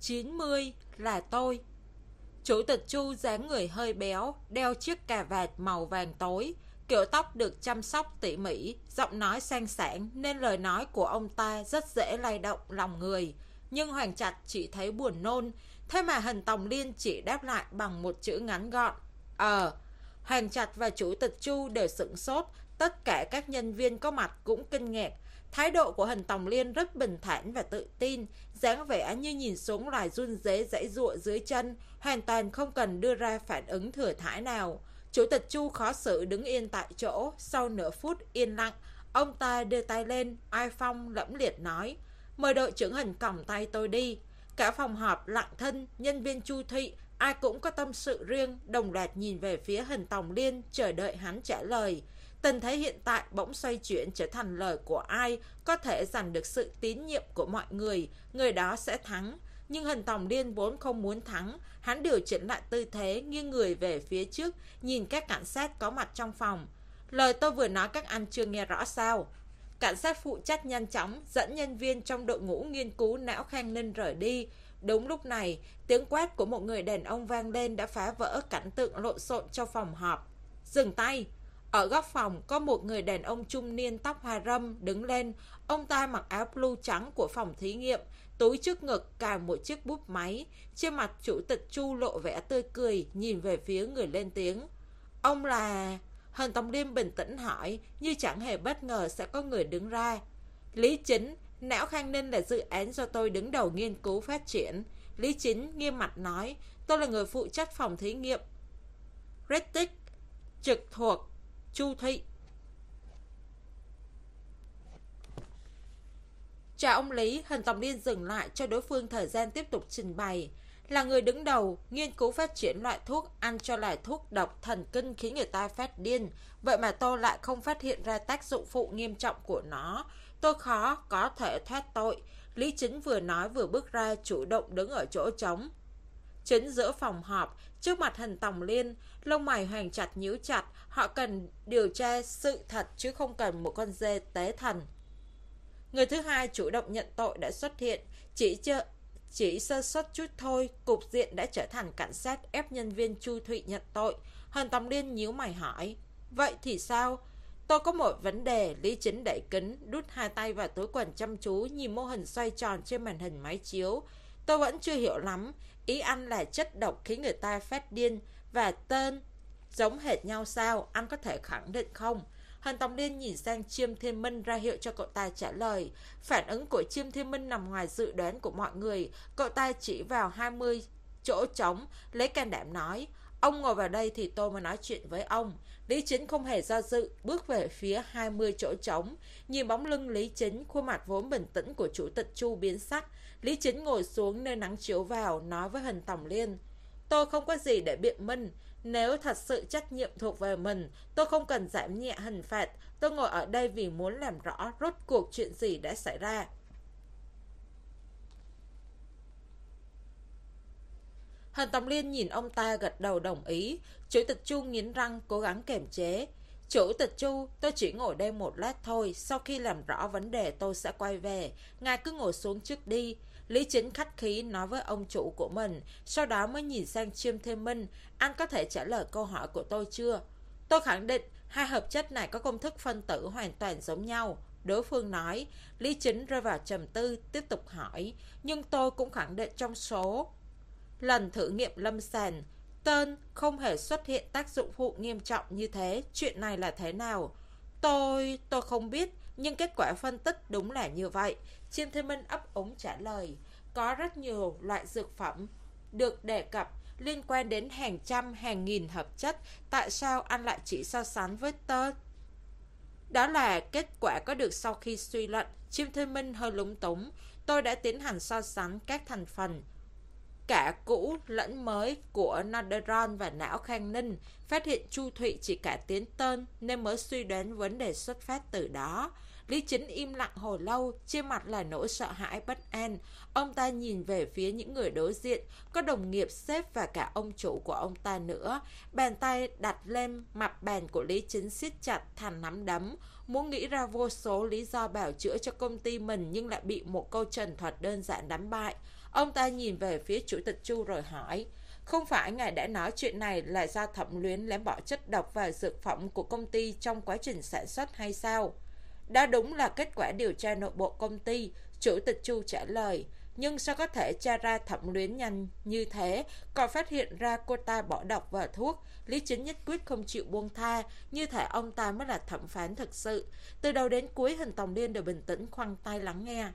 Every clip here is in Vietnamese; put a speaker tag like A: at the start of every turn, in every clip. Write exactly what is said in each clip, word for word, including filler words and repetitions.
A: chín mươi là tôi. Chủ tịch Chu dáng người hơi béo, đeo chiếc cà vạt màu vàng tối, kiểu tóc được chăm sóc tỉ mỉ, giọng nói sang sảng nên lời nói của ông ta rất dễ lay động lòng người. Nhưng Hoàng Trạch chỉ thấy buồn nôn, thế mà Hình Tòng Liên chỉ đáp lại bằng một chữ ngắn gọn: Ờ. Hoàng Trạch và Chủ tịch Chu đều sửng sốt, tất cả các nhân viên có mặt cũng kinh ngạc. Thái độ của Hình Tòng Liên rất bình thản và tự tin, dáng vẻ như nhìn xuống loài run rế giãy giụa dưới chân, hoàn toàn không cần đưa ra phản ứng thừa thãi nào. Chủ tịch Chu khó xử đứng yên tại chỗ, sau nửa phút yên lặng, ông ta đưa tay lên, oai phong lẫm liệt nói: Mời đội trưởng Hình còng tay tôi đi. Cả phòng họp lặng thinh, nhân viên Chu Thụy ai cũng có tâm sự riêng, đồng loạt nhìn về phía Hình Tòng Liên chờ đợi hắn trả lời. Tình thế hiện tại bỗng xoay chuyển trở thành lời của ai có thể giành được sự tín nhiệm của mọi người, người đó sẽ thắng. Nhưng Hình Tòng Liên vốn không muốn thắng, hắn điều chỉnh lại tư thế, nghiêng người về phía trước, nhìn các cảnh sát có mặt trong phòng. Lời tôi vừa nói các anh chưa nghe rõ sao? Cảnh sát phụ trách nhanh chóng dẫn nhân viên trong đội ngũ nghiên cứu não Khang Ninh rời đi. Đúng lúc này, tiếng quát của một người đàn ông vang lên đã phá vỡ cảnh tượng lộn xộn trong phòng họp. Dừng tay! Ở góc phòng có một người đàn ông trung niên tóc hoa râm đứng lên. Ông ta mặc áo blue trắng của phòng thí nghiệm, túi trước ngực cài một chiếc bút máy. Trên mặt Chủ tịch Chu lộ vẻ tươi cười, nhìn về phía người lên tiếng. Ông là... Hình Tòng Liên bình tĩnh hỏi, như chẳng hề bất ngờ sẽ có người đứng ra. Lý Chính, não Khang Ninh là dự án do tôi đứng đầu nghiên cứu phát triển. Lý Chính nghiêm mặt nói, tôi là người phụ trách phòng thí nghiệm Retic, trực thuộc Chu Thụy. Chào ông Lý. Hình Tòng Liên dừng lại cho đối phương thời gian tiếp tục trình bày. Là người đứng đầu nghiên cứu phát triển loại thuốc ăn cho là thuốc độc thần kinh khiến người ta phát điên, vậy mà tôi lại không phát hiện ra tác dụng phụ nghiêm trọng của nó. Tôi khó có thể thoát tội. Lý Chính vừa nói vừa bước ra, chủ động đứng ở chỗ trống chính giữa phòng họp, trước mặt Hình Tòng Liên. Lông mày Hoàng Trạch nhíu chặt, họ cần điều tra sự thật chứ không cần một con dê tế thần. Người thứ hai chủ động nhận tội đã xuất hiện, chỉ chưa Chỉ sơ suất chút thôi, cục diện đã trở thành cảnh sát ép nhân viên Chu Thụy nhận tội. Hình Tòng Liên nhíu mày hỏi, vậy thì sao? Tôi có một vấn đề. Lý Chính đẩy kính, đút hai tay vào túi quần chăm chú nhìn mô hình xoay tròn trên màn hình máy chiếu. Tôi vẫn chưa hiểu lắm, ý anh là chất độc khiến người ta phát điên và tên giống hệt nhau sao? Anh có thể khẳng định không? Hình Tòng Liên nhìn sang Chiêm Thiên Minh ra hiệu cho cậu ta trả lời. Phản ứng của Chiêm Thiên Minh nằm ngoài dự đoán của mọi người. Cậu ta chỉ vào hai mươi chỗ trống, lấy can đảm nói, ông ngồi vào đây thì tôi mới nói chuyện với ông. Lý Chính không hề do dự, bước về phía hai mươi chỗ trống. Nhìn bóng lưng Lý Chính, khuôn mặt vốn bình tĩnh của Chủ tịch Chu biến sắc. Lý Chính ngồi xuống nơi nắng chiếu vào, nói với Hình Tòng Liên, tôi không có gì để biện minh. Nếu thật sự trách nhiệm thuộc về mình, tôi không cần giảm nhẹ hình phạt. Tôi ngồi ở đây vì muốn làm rõ rốt cuộc chuyện gì đã xảy ra. Hình Tòng Liên nhìn ông ta gật đầu đồng ý. Chủ tịch Chu nghiến răng cố gắng kiềm chế. Chủ tịch Chu, tôi chỉ ngồi đây một lát thôi, sau khi làm rõ vấn đề tôi sẽ quay về. Ngài cứ ngồi xuống trước đi. Lý Chính khách khí nói với ông chủ của mình, sau đó mới nhìn sang Chiêm Thiên Minh. Anh có thể trả lời câu hỏi của tôi chưa? Tôi khẳng định hai hợp chất này có công thức phân tử hoàn toàn giống nhau. Đối phương nói. Lý Chính rơi vào trầm tư, tiếp tục hỏi, nhưng tôi cũng khẳng định trong số lần thử nghiệm lâm sàng, tên không hề xuất hiện tác dụng phụ nghiêm trọng như thế. Chuyện này là thế nào? Tôi... tôi không biết, nhưng kết quả phân tích đúng là như vậy. Chiêm Thiên Minh ấp úng trả lời. Có rất nhiều loại dược phẩm được đề cập liên quan đến hàng trăm, hàng nghìn hợp chất. Tại sao anh lại chỉ so sánh với tên? Đó là kết quả có được sau khi suy luận. Chiêm Thiên Minh hơi lúng túng. Tôi đã tiến hành so sánh các thành phần cả cũ lẫn mới của Norderon và não Khang Ninh, phát hiện Chu Thụy chỉ cải tiến tên nên mới suy đoán vấn đề xuất phát từ đó. Lý Chính im lặng hồi lâu, trên mặt là nỗi sợ hãi bất an. Ông ta nhìn về phía những người đối diện, có đồng nghiệp, sếp và cả ông chủ của ông ta nữa. Bàn tay đặt lên mặt bàn của Lý Chính siết chặt thành nắm đấm, muốn nghĩ ra vô số lý do bào chữa cho công ty mình nhưng lại bị một câu trần thuật đơn giản đánh bại. Ông ta nhìn về phía Chủ tịch Chu rồi hỏi, không phải ngài đã nói chuyện này là do Thẩm Luyến lém bỏ chất độc vào dược phẩm của công ty trong quá trình sản xuất hay sao? Đó đúng là kết quả điều tra nội bộ công ty, Chủ tịch Chu trả lời. Nhưng sao có thể tra ra Thẩm Luyến nhanh như thế, còn phát hiện ra cô ta bỏ độc vào thuốc? Lý Chính nhất quyết không chịu buông tha, như thể ông ta mới là thẩm phán thực sự. Từ đầu đến cuối, Hình Tòng Liên đều bình tĩnh khoanh tay lắng nghe.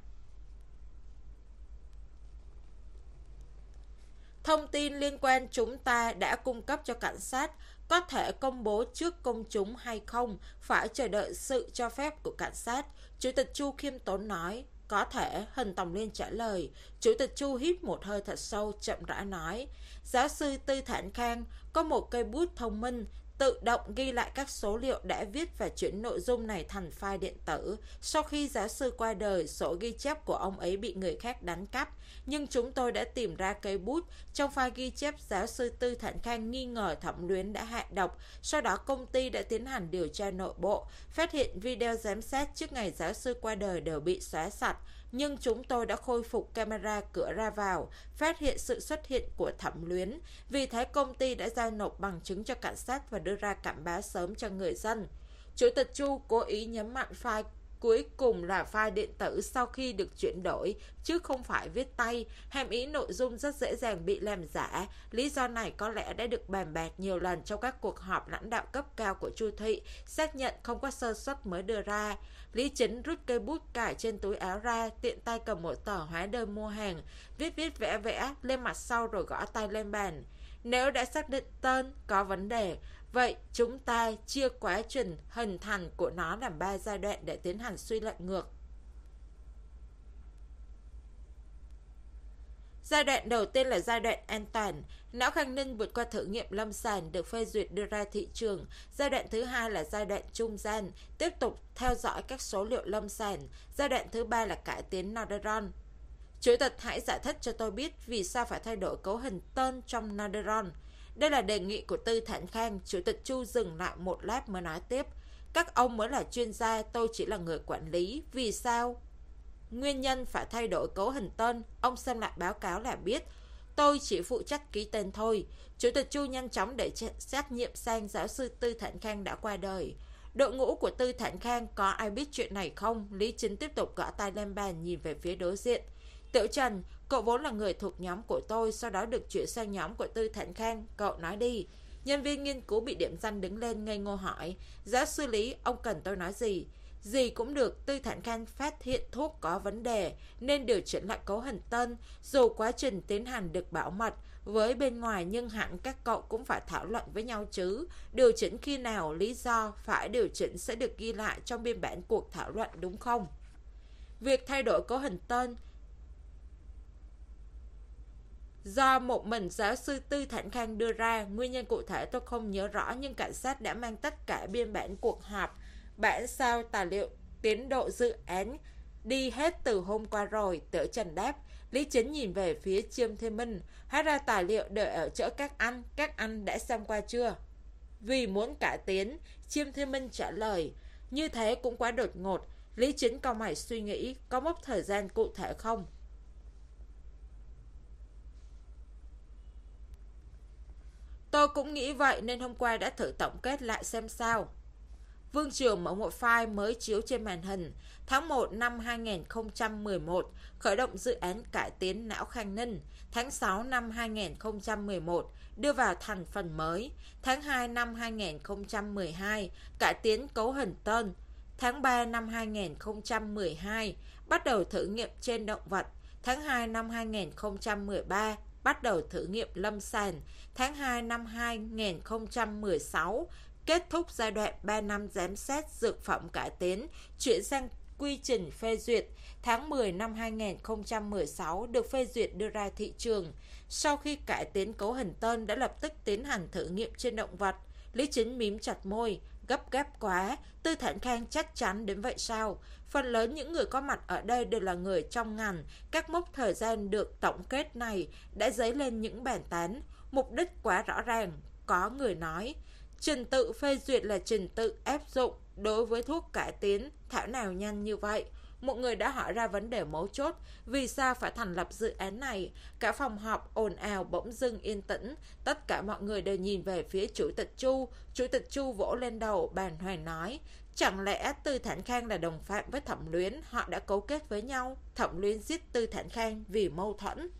A: Thông tin liên quan chúng ta đã cung cấp cho cảnh sát, có thể công bố trước công chúng hay không, phải chờ đợi sự cho phép của cảnh sát. Chủ tịch Chu khiêm tốn nói. Có thể, Hình Tòng Liên trả lời. Chủ tịch Chu hít một hơi thật sâu, chậm rãi nói. Giáo sư Tư Thản Khang có một cây bút thông minh, tự động ghi lại các số liệu đã viết và chuyển nội dung này thành file điện tử. Sau khi giáo sư qua đời, sổ ghi chép của ông ấy bị người khác đánh cắp. Nhưng chúng tôi đã tìm ra cây bút. Trong file ghi chép, giáo sư Tư Thản Khang nghi ngờ Thẩm Luyến đã hạ độc. Sau đó công ty đã tiến hành điều tra nội bộ, phát hiện video giám sát trước ngày giáo sư qua đời đều bị xóa sạch. Nhưng chúng tôi đã khôi phục camera cửa ra vào, phát hiện sự xuất hiện của Thẩm Luyến. Vì thế công ty đã giao nộp bằng chứng cho cảnh sát và đưa ra cảnh báo sớm cho người dân. Chủ tịch Chu cố ý nhấn mạnh file cuối cùng là file điện tử sau khi được chuyển đổi, chứ không phải viết tay. Hàm ý nội dung rất dễ dàng bị làm giả. Lý do này có lẽ đã được bàn bạc nhiều lần trong các cuộc họp lãnh đạo cấp cao của Chu Thị, xác nhận không có sơ suất mới đưa ra. Lý Chính rút cây bút cải trên túi áo ra, tiện tay cầm một tờ hóa đơn mua hàng, viết viết vẽ vẽ lên mặt sau rồi gõ tay lên bàn. Nếu đã xác định tên có vấn đề, vậy chúng ta chia quá trình hình thành của nó làm ba giai đoạn để tiến hành suy luận ngược. Giai đoạn đầu tiên là giai đoạn an toàn. Não Khang Ninh vượt qua thử nghiệm lâm sàng được phê duyệt đưa ra thị trường. Giai đoạn thứ hai là giai đoạn trung gian, tiếp tục theo dõi các số liệu lâm sàng. Giai đoạn thứ ba là cải tiến Norderon. Chủ tịch hãy giải thích cho tôi biết vì sao phải thay đổi cấu hình tên trong Norderon. Đây là đề nghị của Tư Thản Khang. Chủ tịch Chu dừng lại một lát mới nói tiếp. Các ông mới là chuyên gia, tôi chỉ là người quản lý. Vì sao? Nguyên nhân phải thay đổi cấu hình tên, ông xem lại báo cáo là biết. Tôi chỉ phụ trách ký tên thôi. Chủ tịch Chu nhanh chóng để xét nhiệm sang giáo sư Tư Thản Khang đã qua đời. Đội ngũ của Tư Thản Khang có ai biết chuyện này không? Lý Chính tiếp tục gõ tay lên bàn nhìn về phía đối diện. Tiểu Trần, cậu vốn là người thuộc nhóm của tôi, sau đó được chuyển sang nhóm của Tư Thản Khang. Cậu nói đi. Nhân viên nghiên cứu bị điểm danh đứng lên ngây ngô hỏi. Giáo sư Lý, ông cần tôi nói gì? Gì cũng được. Tư Thản Khang phát hiện thuốc có vấn đề nên điều chỉnh lại cấu hình tên. Dù quá trình tiến hành được bảo mật với bên ngoài, nhưng hẳn các cậu cũng phải thảo luận với nhau chứ. Điều chỉnh khi nào, lý do phải điều chỉnh sẽ được ghi lại trong biên bản cuộc thảo luận, đúng không? Việc thay đổi cấu hình tên do một mình giáo sư Tư Thản Khang đưa ra. Nguyên nhân cụ thể tôi không nhớ rõ, nhưng cảnh sát đã mang tất cả biên bản cuộc họp, bản sao tài liệu tiến độ dự án đi hết từ hôm qua rồi. Tiểu Trần đáp. Lý Chính nhìn về phía Chiêm Thiên Minh. Hóa ra tài liệu đợi ở chỗ các anh. Các anh đã xem qua chưa? Vì muốn cải tiến, Chiêm Thiên Minh trả lời. Như thế cũng quá đột ngột. Lý Chính cau mày suy nghĩ. Có mốc thời gian cụ thể không? Tôi cũng nghĩ vậy nên hôm qua đã thử tổng kết lại xem sao. Vương Trường mở một file mới chiếu trên màn hình. Tháng một năm hai nghìn không trăm mười một, khởi động dự án cải tiến não Khang Ninh. Tháng sáu năm hai nghìn không trăm mười một, đưa vào thành phần mới. Tháng hai năm hai nghìn không trăm mười hai, cải tiến cấu hình tên. Tháng ba năm hai nghìn không trăm mười hai, bắt đầu thử nghiệm trên động vật. Tháng hai năm hai nghìn không trăm mười ba, bắt đầu thử nghiệm lâm sàng. Tháng hai năm hai nghìn không trăm mười sáu, kết thúc giai đoạn ba năm giám sát dược phẩm cải tiến, chuyển sang quy trình phê duyệt. Tháng mười năm hai nghìn không trăm mười sáu được phê duyệt đưa ra thị trường. Sau khi cải tiến cấu hình tên đã lập tức tiến hành thử nghiệm trên động vật. Lý Chính mím chặt môi. Gấp gáp quá. Tư Thản Khang chắc chắn đến vậy sao? Phần lớn những người có mặt ở đây đều là người trong ngành. Các mốc thời gian được tổng kết này đã dấy lên những bàn tán. Mục đích quá rõ ràng. Có người nói trình tự phê duyệt là trình tự áp dụng đối với thuốc cải tiến, thảo nào nhanh như vậy. Một người đã hỏi ra vấn đề mấu chốt, vì sao phải thành lập dự án này. Cả phòng họp ồn ào bỗng dưng yên tĩnh, tất cả mọi người đều nhìn về phía Chủ tịch Chu. Chủ tịch Chu vỗ lên đầu, bàng hoàng nói, chẳng lẽ Tư Thản Khang là đồng phạm với Thẩm Luyến, họ đã cấu kết với nhau, Thẩm Luyến giết Tư Thản Khang vì mâu thuẫn.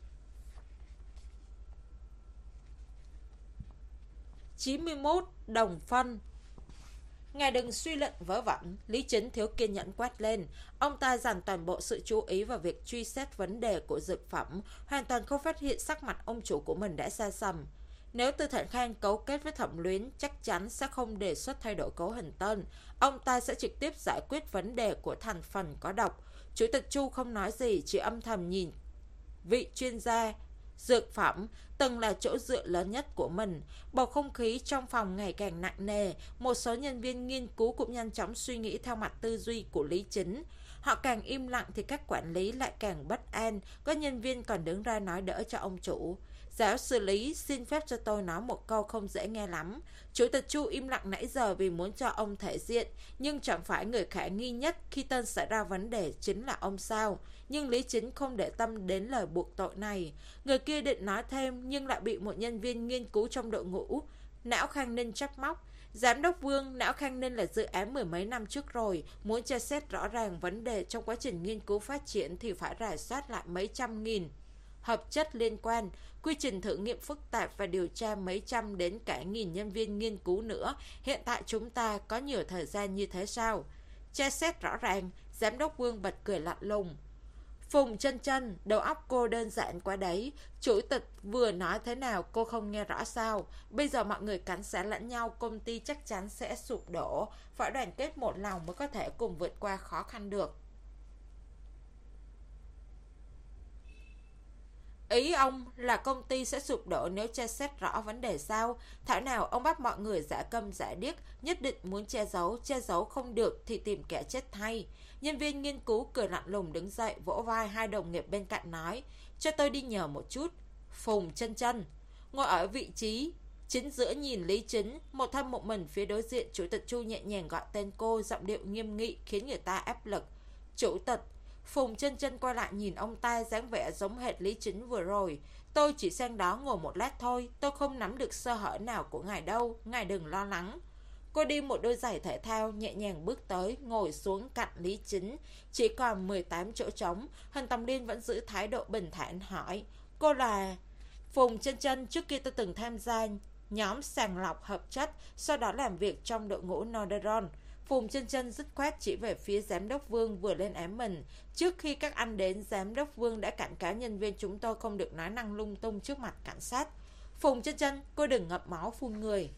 A: chín mươi mốt. Đồng phân. Ngài đừng suy luận vớ vẩn, Lý Chính thiếu kiên nhẫn quát lên. Ông ta dành toàn bộ sự chú ý vào việc truy xét vấn đề của dược phẩm, hoàn toàn không phát hiện sắc mặt ông chủ của mình đã xa sầm. Nếu Tư Thản Khang cấu kết với Thẩm Luyến, chắc chắn sẽ không đề xuất thay đổi cấu hình tên. Ông ta sẽ trực tiếp giải quyết vấn đề của thành phần có độc. Chủ tịch Chu không nói gì, chỉ âm thầm nhìn vị chuyên gia dược phẩm từng là chỗ dựa lớn nhất của mình. Bầu không khí trong phòng ngày càng nặng nề. Một số nhân viên nghiên cứu cũng nhanh chóng suy nghĩ theo mặt tư duy của Lý Chính. Họ càng im lặng thì các quản lý lại càng bất an. Có nhân viên còn đứng ra nói đỡ cho ông chủ. Giáo sư Lý, xin phép cho tôi nói một câu không dễ nghe lắm. Chủ tịch Chu im lặng nãy giờ vì muốn cho ông thể diện, nhưng chẳng phải người khả nghi nhất khi tên xảy ra vấn đề chính là ông sao. Nhưng Lý Chính không để tâm đến lời buộc tội này. Người kia định nói thêm nhưng lại bị một nhân viên nghiên cứu trong đội ngũ Não Khang Ninh trách móc. Giám đốc Vương, Não Khang Ninh là dự án mười mấy năm trước rồi. Muốn tra xét rõ ràng vấn đề trong quá trình nghiên cứu phát triển thì phải rà soát lại mấy trăm nghìn hợp chất liên quan, quy trình thử nghiệm phức tạp và điều tra mấy trăm đến cả nghìn nhân viên nghiên cứu nữa. Hiện tại chúng ta có nhiều thời gian như thế sao? Tra xét rõ ràng, Giám đốc Vương bật cười lạnh lùng. Phùng Chân Chân, đầu óc cô đơn giản quá đấy. Chủ tịch vừa nói thế nào cô không nghe rõ sao? Bây giờ mọi người cắn xé lẫn nhau, công ty chắc chắn sẽ sụp đổ. Phải đoàn kết một lòng mới có thể cùng vượt qua khó khăn được. Ý ông là công ty sẽ sụp đổ nếu tra xét rõ vấn đề sao? Thảo nào ông bắt mọi người giả câm giả điếc, nhất định muốn che giấu, che giấu không được thì tìm kẻ chết thay. Nhân viên nghiên cứu cười lạnh lùng đứng dậy, vỗ vai hai đồng nghiệp bên cạnh nói, cho tôi đi nhờ một chút. Phùng Chân Chân ngồi ở vị trí chính giữa nhìn Lý Chính, một thân một mình phía đối diện. Chủ tịch Chu nhẹ nhàng gọi tên cô, giọng điệu nghiêm nghị khiến người ta áp lực. Chủ tịch. Phùng Chân Chân quay lại nhìn ông ta, dáng vẻ giống hệt Lý Chính vừa rồi. Tôi chỉ sang đó ngồi một lát thôi, tôi không nắm được sơ hở nào của ngài đâu, ngài đừng lo lắng. Cô đi một đôi giày thể thao, nhẹ nhàng bước tới, ngồi xuống cạnh Lý Chính. Chỉ còn mười tám chỗ trống. Hân Tầm Liên vẫn giữ thái độ bình thản hỏi, cô là... Phùng Chân Chân, trước kia tôi từng tham gia nhóm sàng lọc hợp chất, sau đó làm việc trong đội ngũ Norderon. Phùng Chân Chân dứt khoát chỉ về phía Giám đốc Vương vừa lên án mình. Trước khi các anh đến, Giám đốc Vương đã cảnh cáo nhân viên chúng tôi không được nói năng lung tung trước mặt cảnh sát. Phùng Chân Chân, cô đừng ngậm máu phun người.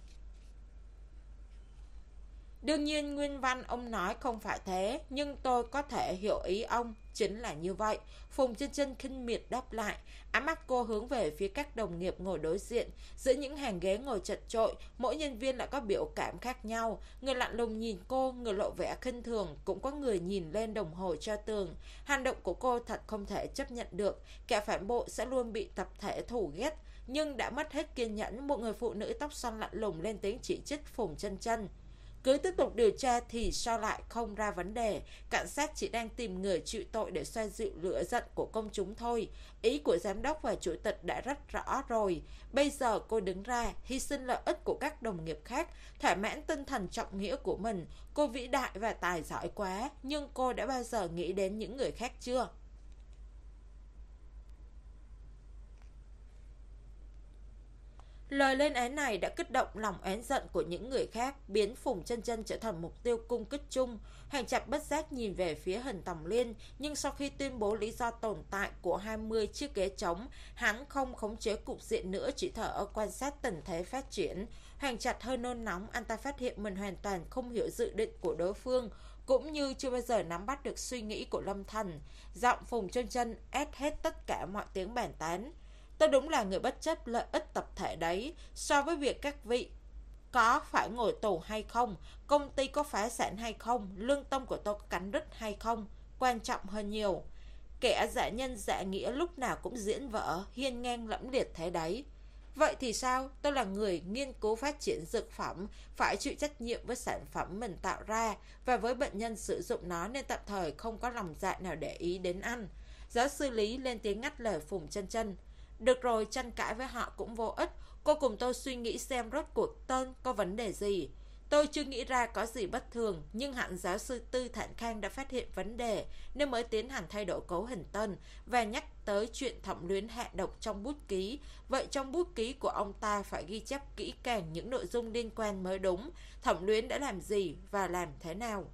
A: Đương nhiên nguyên văn ông nói không phải thế, nhưng tôi có thể hiểu ý ông, chính là như vậy. Phùng Chân Chân khinh miệt đáp lại, ánh mắt cô hướng về phía các đồng nghiệp ngồi đối diện. Giữa những hàng ghế ngồi chật chội, mỗi nhân viên lại có biểu cảm khác nhau. Người lạnh lùng nhìn cô, người lộ vẻ khinh thường, cũng có người nhìn lên đồng hồ treo tường. Hành động của cô thật không thể chấp nhận được, kẻ phản bội sẽ luôn bị tập thể thù ghét. Nhưng đã mất hết kiên nhẫn, một người phụ nữ tóc xoăn lạnh lùng lên tiếng chỉ trích Phùng Chân Chân. Cứ tiếp tục điều tra thì sao lại không ra vấn đề. Cảnh sát chỉ đang tìm người chịu tội để xoa dịu lửa giận của công chúng thôi. Ý của giám đốc và chủ tịch đã rất rõ rồi. Bây giờ cô đứng ra hy sinh lợi ích của các đồng nghiệp khác, thỏa mãn tinh thần trọng nghĩa của mình. Cô vĩ đại và tài giỏi quá, nhưng cô đã bao giờ nghĩ đến những người khác chưa? Lời lên án này đã kích động lòng oán giận của những người khác, biến Phùng Chân Chân trở thành mục tiêu cung kích chung. Hành Trạch bất giác nhìn về phía Hân Tầm Liên, nhưng sau khi tuyên bố lý do tồn tại của hai mươi chiếc ghế trống, hắn không khống chế cục diện nữa, chỉ thở ở quan sát tình thế phát triển. Hành Trạch hơi nôn nóng, anh ta phát hiện mình hoàn toàn không hiểu dự định của đối phương, cũng như chưa bao giờ nắm bắt được suy nghĩ của Lâm Thần. Giọng Phùng Chân Chân ép hết tất cả mọi tiếng bàn tán. Tôi đúng là người bất chấp lợi ích tập thể đấy. So với việc các vị có phải ngồi tù hay không, công ty có phá sản hay không, lương tâm của tôi có cắn rứt hay không, quan trọng hơn nhiều. Kẻ giả nhân giả nghĩa lúc nào cũng diễn vở hiên ngang lẫm liệt thế đấy. Vậy thì sao? Tôi là người nghiên cứu phát triển dược phẩm, phải chịu trách nhiệm với sản phẩm mình tạo ra, và với bệnh nhân sử dụng nó nên tạm thời không có lòng dạ nào để ý đến anh. Giáo sư Lý lên tiếng ngắt lời Phùng Chân Chân. Được rồi, tranh cãi với họ cũng vô ích. Cô cùng tôi suy nghĩ xem rốt cuộc tên có vấn đề gì. Tôi chưa nghĩ ra có gì bất thường, nhưng hẳn giáo sư Tư Thản Khang đã phát hiện vấn đề nên mới tiến hành thay đổi cấu hình tên và nhắc tới chuyện Thẩm Luyến hạ độc trong bút ký. Vậy trong bút ký của ông ta phải ghi chép kỹ càng những nội dung liên quan mới đúng. Thẩm Luyến đã làm gì và làm thế nào?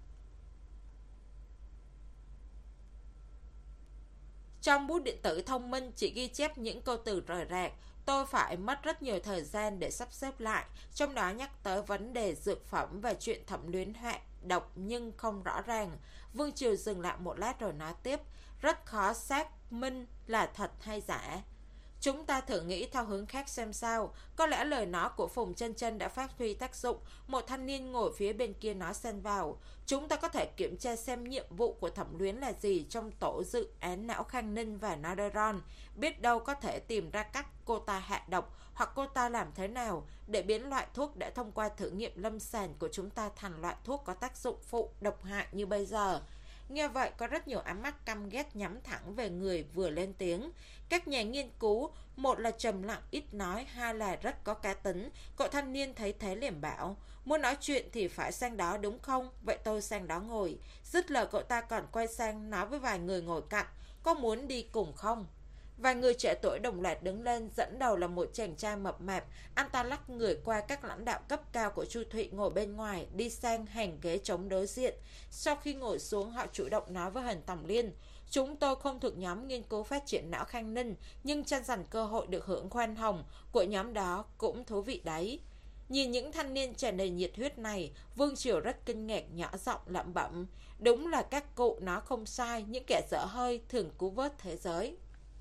A: Trong bút điện tử thông minh chỉ ghi chép những câu từ rời rạc. Tôi phải mất rất nhiều thời gian để sắp xếp lại, trong đó nhắc tới vấn đề dược phẩm và chuyện Thẩm Luyến hạ độc nhưng không rõ ràng. Vương Triều dừng lại một lát rồi nói tiếp, rất khó xác minh là thật hay giả. Chúng ta thử nghĩ theo hướng khác xem sao. Có lẽ lời nói của Phùng Chân Chân đã phát huy tác dụng. Một thanh niên ngồi phía bên kia nói xen vào. Chúng ta có thể kiểm tra xem nhiệm vụ của Thẩm Luyến là gì trong tổ dự án não Khang Ninh và Naderon. Biết đâu có thể tìm ra cách cô ta hạ độc, hoặc cô ta làm thế nào để biến loại thuốc đã thông qua thử nghiệm lâm sàng của chúng ta thành loại thuốc có tác dụng phụ độc hại như bây giờ. Nghe vậy có rất nhiều ánh mắt căm ghét nhắm thẳng về người vừa lên tiếng. Các nhà nghiên cứu, một là trầm lặng ít nói, hai là rất có cá tính. Cậu thanh niên thấy thế liền bảo, muốn nói chuyện thì phải sang đó đúng không? Vậy tôi sang đó ngồi. Dứt lời cậu ta còn quay sang nói với vài người ngồi cạnh, có muốn đi cùng không? Vài người trẻ tuổi đồng loạt đứng lên, dẫn đầu là một chàng trai mập mạp. Anh ta lắc người qua các lãnh đạo cấp cao của Chu Thụy ngồi bên ngoài, đi sang hàng ghế trống đối diện. Sau khi ngồi xuống, họ chủ động nói với Hàn Tòng Liên, chúng tôi không thuộc nhóm nghiên cứu phát triển não Khang Ninh, nhưng tranh giành cơ hội được hưởng khoan hồng của nhóm đó cũng thú vị đấy. Nhìn những thanh niên tràn đầy nhiệt huyết này, Vương Triều rất kinh ngạc, nhỏ giọng lẩm bẩm, đúng là các cụ nói không sai, những kẻ dở hơi thường cứu vớt thế giới.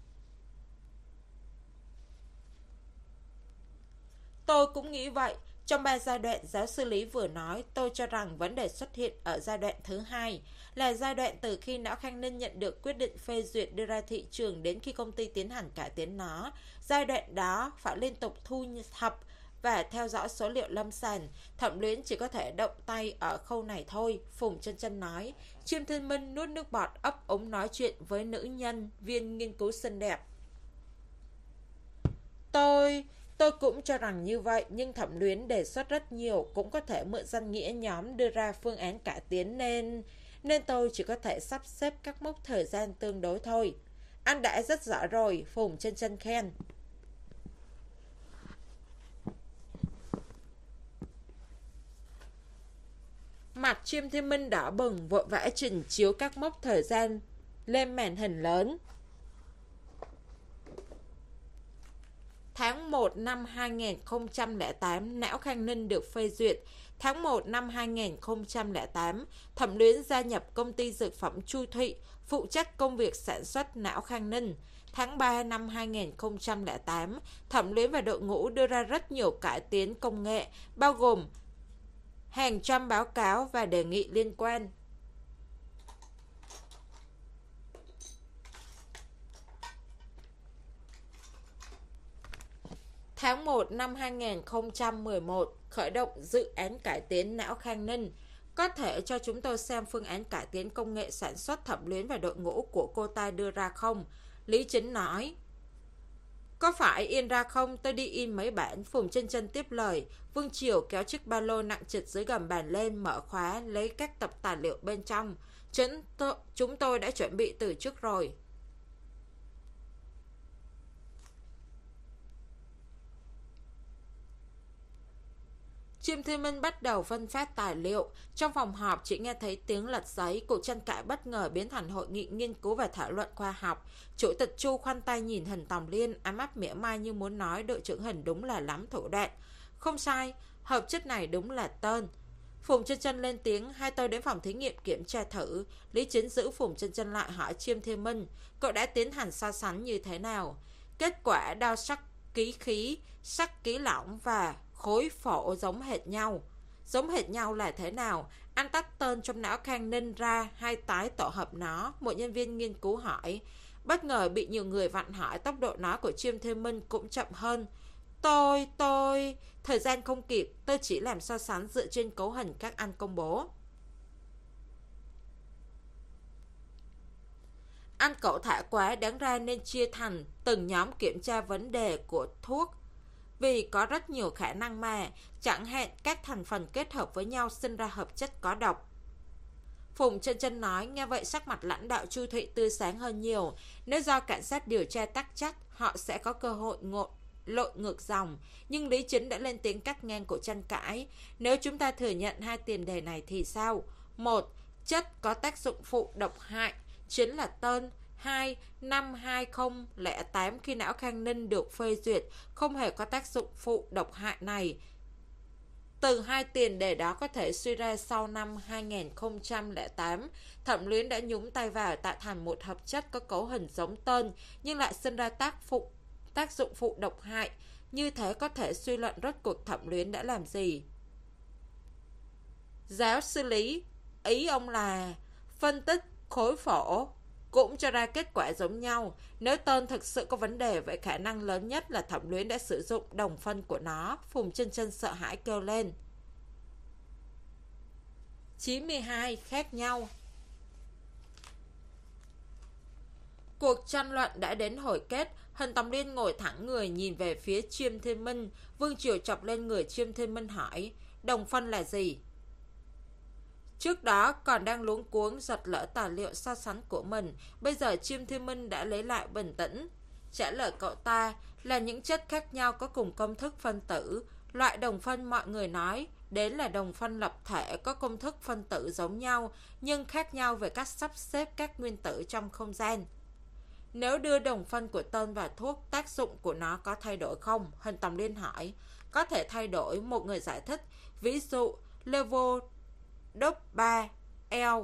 A: Tôi cũng nghĩ vậy. Trong ba giai đoạn giáo sư Lý vừa nói, tôi cho rằng vấn đề xuất hiện ở giai đoạn thứ hai, là giai đoạn từ khi não Khang Ninh nhận được quyết định phê duyệt đưa ra thị trường đến khi công ty tiến hành cải tiến nó. Giai đoạn đó phải liên tục thu thập và theo dõi số liệu lâm sàng. Thẩm Luyến chỉ có thể động tay ở khâu này thôi. Phùng Chân Chân nói. Chiêm Thiên Minh nuốt nước bọt, ấp ống nói chuyện với nữ nhân viên nghiên cứu xinh đẹp. Tôi... Tôi cũng cho rằng như vậy, nhưng Thẩm Luyến đề xuất rất nhiều, cũng có thể mượn danh nghĩa nhóm đưa ra phương án cải tiến nên... Nên tôi chỉ có thể sắp xếp các mốc thời gian tương đối thôi. Anh đã rất giỏi rồi, Phùng Chân Chân khen. Mặt Chiêm Thiên Minh đỏ bừng, vội vã trình chiếu các mốc thời gian lên màn hình lớn. Tháng một năm hai nghìn không trăm lẻ tám, não Khang Ninh được phê duyệt. Tháng một năm hai nghìn không trăm lẻ tám, Thẩm Luyến gia nhập công ty dược phẩm Chu Thụy, phụ trách công việc sản xuất não Khang Ninh. Tháng ba năm hai nghìn không trăm lẻ tám, Thẩm Luyến và đội ngũ đưa ra rất nhiều cải tiến công nghệ, bao gồm hàng trăm báo cáo và đề nghị liên quan. Tháng một năm hai nghìn không trăm mười một, khởi động dự án cải tiến não Khang Ninh. Có thể cho chúng tôi xem phương án cải tiến công nghệ sản xuất Thẩm Luyến và đội ngũ của cô ta đưa ra không? Lý Chính nói. Có phải in ra không? Tôi đi in mấy bản. Phùng Chân Chân tiếp lời. Vương Triều kéo chiếc ba lô nặng trịch dưới gầm bàn lên, mở khóa, lấy các tập tài liệu bên trong. Chúng tôi đã chuẩn bị từ trước rồi. Chiêm Thiên Minh bắt đầu phân phát tài liệu. Trong phòng họp chỉ nghe thấy tiếng lật giấy. Cuộc tranh cãi bất ngờ biến thành hội nghị nghiên cứu và thảo luận khoa học. Chủ tịch Chu khoanh tay nhìn Hình Tòng Liên, ám áp mỉa mai như muốn nói đội trưởng Hình đúng là lắm thủ đoạn. Không sai, hợp chất này đúng là tên. Phùng Chân Chân lên tiếng, hai tôi đến phòng thí nghiệm kiểm tra thử. Lý Chính giữ Phùng Chân Chân lại hỏi Chiêm Thiên Minh, cậu đã tiến hành so sánh như thế nào? Kết quả đo sắc ký khí, sắc ký lỏng và khối phổ giống hệt nhau. Giống hệt nhau là thế nào? Anh tách tên trong não Khang Ninh ra, hai tái tổ hợp nó. Một nhân viên nghiên cứu hỏi. Bất ngờ bị nhiều người vặn hỏi, tốc độ nói của Chiêm Thiên Minh cũng chậm hơn. Tôi, tôi... Thời gian không kịp, tôi chỉ làm so sánh dựa trên cấu hình các anh công bố. Anh cẩu thả quá, đáng ra nên chia thành từng nhóm kiểm tra vấn đề của thuốc. Vì có rất nhiều khả năng mà, chẳng hạn các thành phần kết hợp với nhau sinh ra hợp chất có độc. Phùng Chân Chân nói, nghe vậy sắc mặt lãnh đạo Chu Thụy tươi sáng hơn nhiều. Nếu do cảnh sát điều tra tắc trách, họ sẽ có cơ hội ngộ lội ngược dòng. Nhưng Lý Chính đã lên tiếng cắt ngang cuộc tranh cãi. Nếu chúng ta thừa nhận hai tiền đề này thì sao? Một, chất có tác dụng phụ độc hại chính là tên. Hai, năm hai không không tám khi não Khang Ninh được phê duyệt không hề có tác dụng phụ độc hại này. Từ hai tiền đề đó có thể suy ra sau năm hai không không tám, Thẩm Luyến đã nhúng tay vào tạo thành một hợp chất có cấu hình giống tên nhưng lại sinh ra tác phụ tác dụng phụ độc hại. Như thế có thể suy luận rốt cuộc Thẩm Luyến đã làm gì. Giáo sư Lý, ý ông là phân tích khối phổ cũng cho ra kết quả giống nhau. Nếu tên thực sự có vấn đề, vậy khả năng lớn nhất là Thẩm Luyến đã sử dụng đồng phân của nó. Phùng Chân Chân sợ hãi kêu lên. chín mươi hai khác nhau. Cuộc tranh luận đã đến hồi kết. Hình Tòng Liên ngồi thẳng người nhìn về phía Chiêm Thiên Minh. Vương Triều chọc lên người Chiêm Thiên Minh hỏi, đồng phân là gì? Trước đó còn đang luống cuống giật lỡ tài liệu so sánh của mình, bây giờ Chiêm Thiên Minh đã lấy lại bình tĩnh. Trả lời cậu ta là những chất khác nhau có cùng công thức phân tử. Loại đồng phân mọi người nói đến là đồng phân lập thể có công thức phân tử giống nhau nhưng khác nhau về cách sắp xếp các nguyên tử trong không gian. Nếu đưa đồng phân của tên vào thuốc, tác dụng của nó có thay đổi không? Hình Tòng Liên hỏi. Có thể thay đổi, một người giải thích. Ví dụ, levodopa L.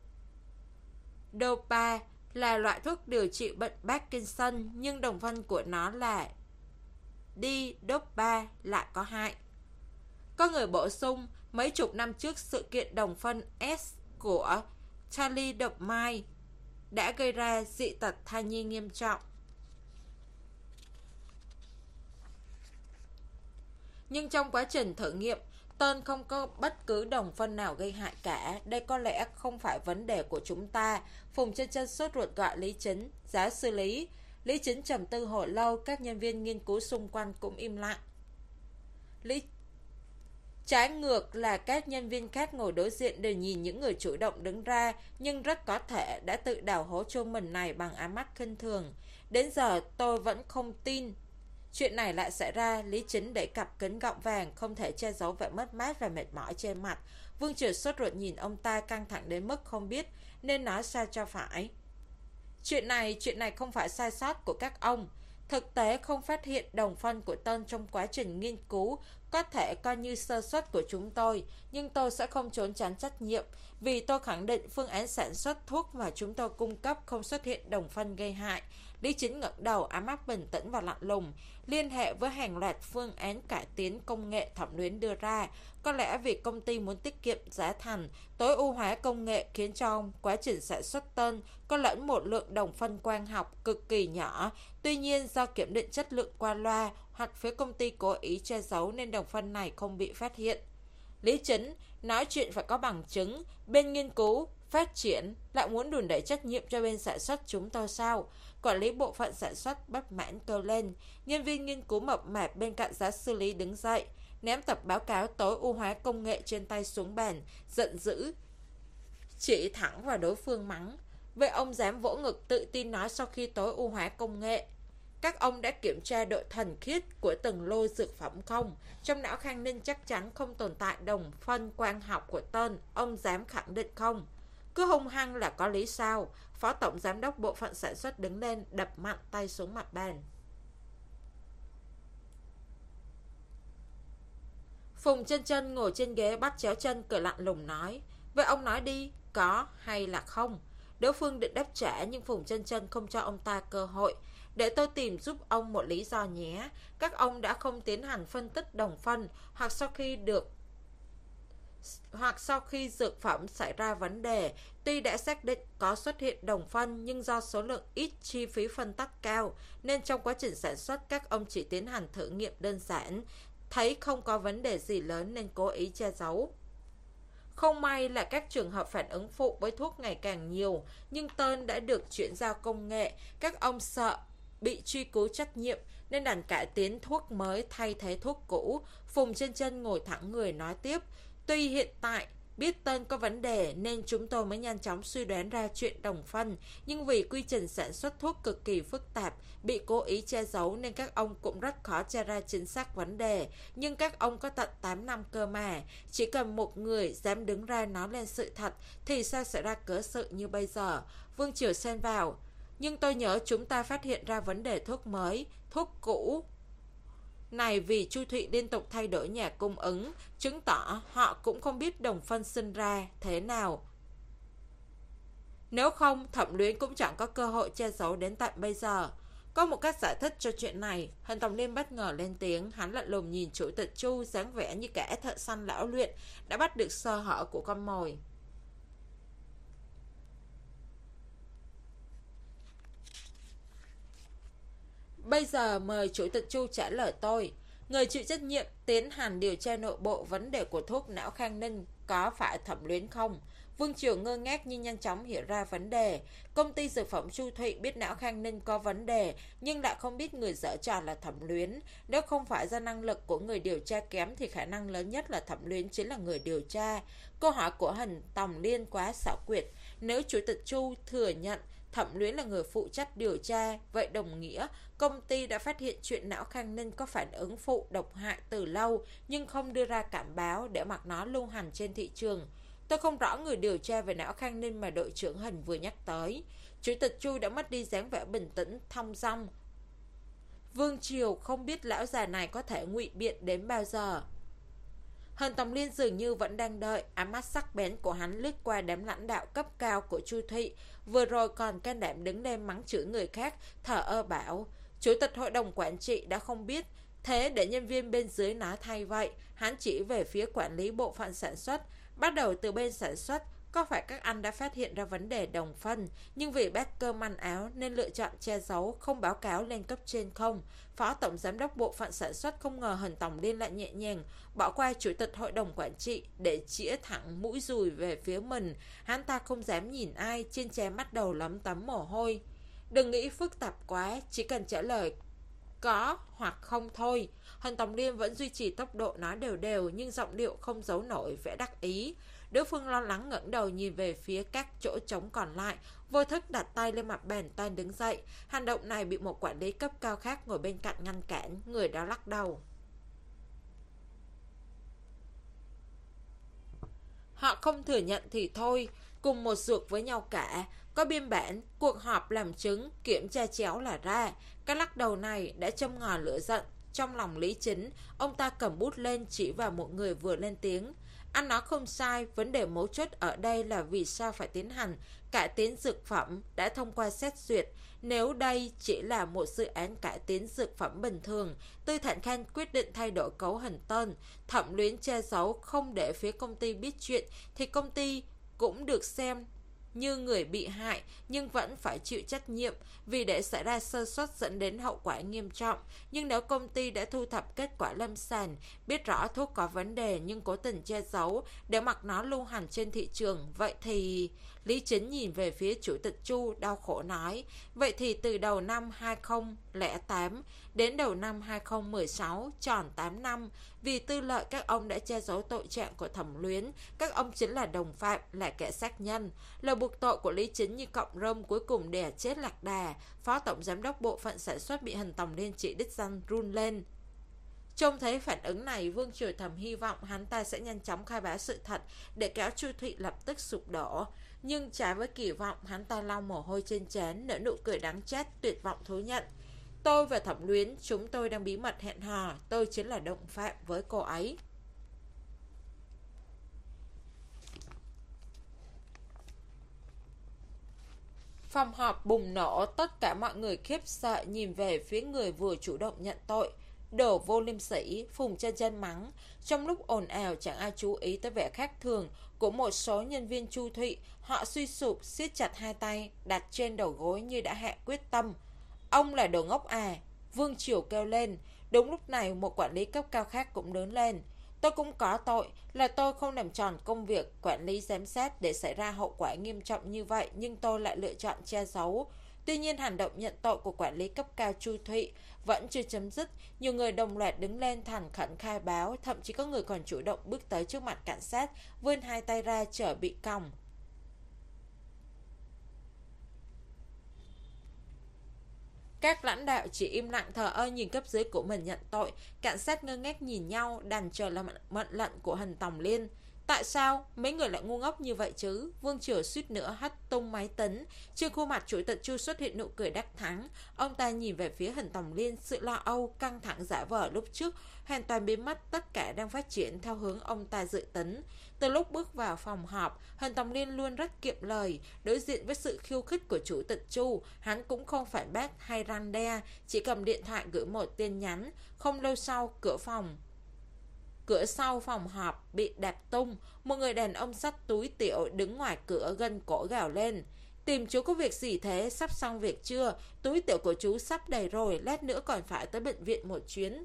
A: Dopa là loại thuốc điều trị bệnh Parkinson, nhưng đồng phân của nó là D-dopa lại có hại. Có người bổ sung, mấy chục năm trước sự kiện đồng phân S của thalidomide đã gây ra dị tật thai nhi nghiêm trọng. Nhưng trong quá trình thử nghiệm, tên không có bất cứ đồng phân nào gây hại cả. Đây có lẽ không phải vấn đề của chúng ta. Phùng Chân Chân sốt ruột gọi Lý Chính. Giáo sư Lý. Lý Chính trầm tư hồi lâu, các nhân viên nghiên cứu xung quanh cũng im lặng. Lý Trái ngược là các nhân viên khác ngồi đối diện đều nhìn những người chủ động đứng ra, nhưng rất có thể đã tự đào hố cho mình này bằng áng mắt khinh thường. Đến giờ tôi vẫn không tin chuyện này lại xảy ra. Lý Chính đẩy cặp kính gọng vàng không thể che giấu vẻ mất mát và mệt mỏi trên mặt. Vương Triều sốt ruột nhìn ông ta, căng thẳng đến mức không biết nên nói sao cho phải. Chuyện này, chuyện này không phải sai sót của các ông. Thực tế không phát hiện đồng phân của tên trong quá trình nghiên cứu có thể coi như sơ suất của chúng tôi, nhưng tôi sẽ không trốn tránh trách nhiệm vì tôi khẳng định phương án sản xuất thuốc mà chúng tôi cung cấp không xuất hiện đồng phân gây hại. Lý Chính ngẩng đầu, ám áp bình tĩnh và lạnh lùng. Liên hệ với hàng loạt phương án cải tiến công nghệ Thẩm Luyến đưa ra, có lẽ vì công ty muốn tiết kiệm giá thành, tối ưu hóa công nghệ khiến cho quá trình sản xuất tên có lẫn một lượng đồng phân quang học cực kỳ nhỏ. Tuy nhiên do kiểm định chất lượng qua loa hoặc phía công ty cố ý che giấu nên đồng phân này không bị phát hiện. Lý Chính nói chuyện phải có bằng chứng. Bên nghiên cứu phát triển lại muốn đùn đẩy trách nhiệm cho bên sản xuất chúng tôi sao? Quản lý bộ phận sản xuất bất mãn kêu lên. Nhân viên nghiên cứu mập mạp bên cạnh giáo sư Lý đứng dậy, ném tập báo cáo tối ưu hóa công nghệ trên tay xuống bàn, giận dữ chỉ thẳng vào đối phương mắng. Vậy ông dám vỗ ngực tự tin nói sau khi tối ưu hóa công nghệ, các ông đã kiểm tra độ thuần khiết của từng lô dược phẩm không? Trong não Khang Ninh chắc chắn không tồn tại đồng phân quang học của tên. Ông dám khẳng định không? Cứ hung hăng là có lý sao? Phó tổng giám đốc bộ phận sản xuất đứng lên, đập mạnh tay xuống mặt bàn. Phùng Chân Chân ngồi trên ghế bắt chéo chân, cười lạnh lùng nói. Vậy ông nói đi, có hay là không? Đối phương định đáp trả nhưng Phùng Chân Chân không cho ông ta cơ hội. Để tôi tìm giúp ông một lý do nhé. Các ông đã không tiến hành phân tích đồng phân, hoặc sau khi được hoặc sau khi dược phẩm xảy ra vấn đề, tuy đã xác định có xuất hiện đồng phân nhưng do số lượng ít, chi phí phân tách cao, nên trong quá trình sản xuất các ông chỉ tiến hành thử nghiệm đơn giản, thấy không có vấn đề gì lớn nên cố ý che giấu. Không may là các trường hợp phản ứng phụ với thuốc ngày càng nhiều, nhưng tên đã được chuyển giao công nghệ, các ông sợ bị truy cứu trách nhiệm nên đành cải tiến thuốc mới thay thế thuốc cũ. Phùng Chân Chân ngồi thẳng người nói tiếp, tuy hiện tại biết tên có vấn đề nên chúng tôi mới nhanh chóng suy đoán ra chuyện đồng phân, nhưng vì quy trình sản xuất thuốc cực kỳ phức tạp, bị cố ý che giấu nên các ông cũng rất khó tra ra chính xác vấn đề. Nhưng các ông có tận tám năm cơ mà, chỉ cần một người dám đứng ra nói lên sự thật thì sao sẽ ra cớ sự như bây giờ. Vương Triều xen vào, nhưng tôi nhớ chúng ta phát hiện ra vấn đề thuốc mới, thuốc cũ này vì Chu Thụy liên tục thay đổi nhà cung ứng, chứng tỏ họ cũng không biết đồng phân sinh ra thế nào. Nếu không, Thẩm Luyến cũng chẳng có cơ hội che giấu đến tận bây giờ. Có một cách giải thích cho chuyện này. Hân Tòng Liên bất ngờ lên tiếng, hắn lạnh lùng nhìn chủ tịch Chu, dáng vẻ như kẻ thợ săn lão luyện đã bắt được sơ hở của con mồi. Bây giờ mời Chủ tịch Chu trả lời tôi. Người chịu trách nhiệm tiến hành điều tra nội bộ vấn đề của thuốc não Khang Ninh có phải Thẩm Luyến không? Vương Triều ngơ ngác nhưng nhanh chóng hiểu ra vấn đề. Công ty dược phẩm Chu Thụy biết não Khang Ninh có vấn đề, nhưng lại không biết người dở trò là Thẩm Luyến. Nếu không phải do năng lực của người điều tra kém thì khả năng lớn nhất là Thẩm Luyến chính là người điều tra. Câu hỏi của Hân Tòng Liên quá xảo quyệt. Nếu Chủ tịch Chu thừa nhận Thẩm Luyến là người phụ trách điều tra, vậy đồng nghĩa công ty đã phát hiện chuyện não Khang Ninh có phản ứng phụ độc hại từ lâu nhưng không đưa ra cảnh báo để mặc nó lưu hành trên thị trường. Tôi không rõ người điều tra về não Khang Ninh mà đội trưởng Hình vừa nhắc tới. Chủ tịch Chu đã mất đi dáng vẻ bình tĩnh, thong dong. Vương Triều không biết lão già này có thể ngụy biện đến bao giờ. Hân Tòng Liên dường như vẫn đang đợi, ánh mắt sắc bén của hắn lướt qua đám lãnh đạo cấp cao của Chu Thụy, vừa rồi còn can đảm đứng lên mắng chửi người khác, thở ơ bảo, Chủ tịch hội đồng quản trị đã không biết, thế để nhân viên bên dưới nói thay vậy. Hắn chỉ về phía quản lý bộ phận sản xuất, bắt đầu từ bên sản xuất. Có phải các anh đã phát hiện ra vấn đề đồng phân, nhưng vì bát cơm ăn áo nên lựa chọn che giấu, không báo cáo lên cấp trên không? Phó tổng giám đốc bộ phận sản xuất không ngờ Hân Tòng Liên lại nhẹ nhàng bỏ qua chủ tịch hội đồng quản trị để chĩa thẳng mũi dùi về phía mình. Hắn ta không dám nhìn ai, trên trán bắt đầu lấm tấm mồ hôi. Đừng nghĩ phức tạp quá, chỉ cần trả lời có hoặc không thôi. Hân Tòng Liên vẫn duy trì tốc độ nói đều đều, nhưng giọng điệu không giấu nổi vẻ đắc ý. Đối phương lo lắng ngẩng đầu nhìn về phía các chỗ trống còn lại, vô thức đặt tay lên mặt bàn toan đứng dậy. Hành động này bị một quản lý cấp cao khác ngồi bên cạnh ngăn cản, người đó lắc đầu. Họ không thừa nhận thì thôi, cùng một ruột với nhau cả. Có biên bản, cuộc họp làm chứng, kiểm tra chéo là ra. Cái lắc đầu này đã châm ngòi lửa giận trong lòng Lý Chính. Ông ta cầm bút lên chỉ vào một người vừa lên tiếng. Anh nói không sai, vấn đề mấu chốt ở đây là vì sao phải tiến hành cải tiến dược phẩm đã thông qua xét duyệt. Nếu đây chỉ là một dự án cải tiến dược phẩm bình thường, Tư Thản Khanh quyết định thay đổi cấu hình tên, Thẩm Luyến che giấu không để phía công ty biết chuyện, thì công ty cũng được xem như người bị hại nhưng vẫn phải chịu trách nhiệm vì để xảy ra sơ suất dẫn đến hậu quả nghiêm trọng. Nhưng nếu công ty đã thu thập kết quả lâm sàng, biết rõ thuốc có vấn đề nhưng cố tình che giấu để mặc nó lưu hành trên thị trường, vậy thì... Lý Chính nhìn về phía chủ tịch Chu đau khổ nói, vậy thì từ đầu năm hai không không tám đến đầu năm hai không một sáu tròn tám năm, vì tư lợi các ông đã che giấu tội trạng của Thẩm Luyến, các ông chính là đồng phạm, là kẻ sát nhân. Lời buộc tội của Lý Chính như cọng rơm cuối cùng đè chết lạc đà. Phó tổng giám đốc bộ phận sản xuất bị Hân Tòng Liên chỉ đích danh run lên. Trông thấy phản ứng này, Vương Triều thầm hy vọng hắn ta sẽ nhanh chóng khai báo sự thật để kéo Chu Thụy lập tức sụp đổ. Nhưng trái với kỳ vọng, hắn ta lau mồ hôi trên trán, nở nụ cười đắng chát, tuyệt vọng thú nhận. Tôi và Thẩm Luyến, chúng tôi đang bí mật hẹn hò, tôi chính là đồng phạm với cô ấy. Phòng họp bùng nổ, tất cả mọi người khiếp sợ nhìn về phía người vừa chủ động nhận tội. Đồ vô liêm sỉ, Phùng Chân Chân mắng. Trong lúc ồn ào chẳng ai chú ý tới vẻ khác thường của một số nhân viên Chu Thụy. Họ suy sụp, siết chặt hai tay đặt trên đầu gối như đã hạ quyết tâm. Ông là đồ ngốc à? Vương Triều kêu lên. Đúng lúc này một quản lý cấp cao khác cũng đứng lên. Tôi cũng có tội, là tôi không làm tròn công việc quản lý giám sát để xảy ra hậu quả nghiêm trọng như vậy, nhưng tôi lại lựa chọn che giấu. Tuy nhiên hành động nhận tội của quản lý cấp cao Chu Thụy vẫn chưa chấm dứt. Nhiều người đồng loạt đứng lên thành khẩn khai báo, thậm chí có người còn chủ động bước tới trước mặt cảnh sát, vươn hai tay ra chờ bị còng. Các lãnh đạo chỉ im lặng thờ ơ nhìn cấp dưới của mình nhận tội. Cảnh sát ngơ ngác nhìn nhau, đành chờ là mệnh lệnh của Hình Tòng Liên. Tại sao mấy người lại ngu ngốc như vậy chứ? Vương Triều suýt nữa hất tung máy tính. Trên khuôn mặt chủ tịch Chu xuất hiện nụ cười đắc thắng. Ông ta nhìn về phía Hình Tòng Liên, sự lo âu, căng thẳng giả vờ lúc trước hoàn toàn biến mất, tất cả đang phát triển theo hướng ông ta dự tính. Từ lúc bước vào phòng họp, Hình Tòng Liên luôn rất kiệm lời. Đối diện với sự khiêu khích của chủ tịch Chu, hắn cũng không phản bác hay răn đe, chỉ cầm điện thoại gửi một tin nhắn. Không lâu sau, cửa phòng Cửa sau phòng họp bị đạp tung. Một người đàn ông xách túi tiểu đứng ngoài cửa gân cổ gào lên. Tìm chú có việc gì thế? Sắp xong việc chưa? Túi tiểu của chú sắp đầy rồi, lát nữa còn phải tới bệnh viện một chuyến.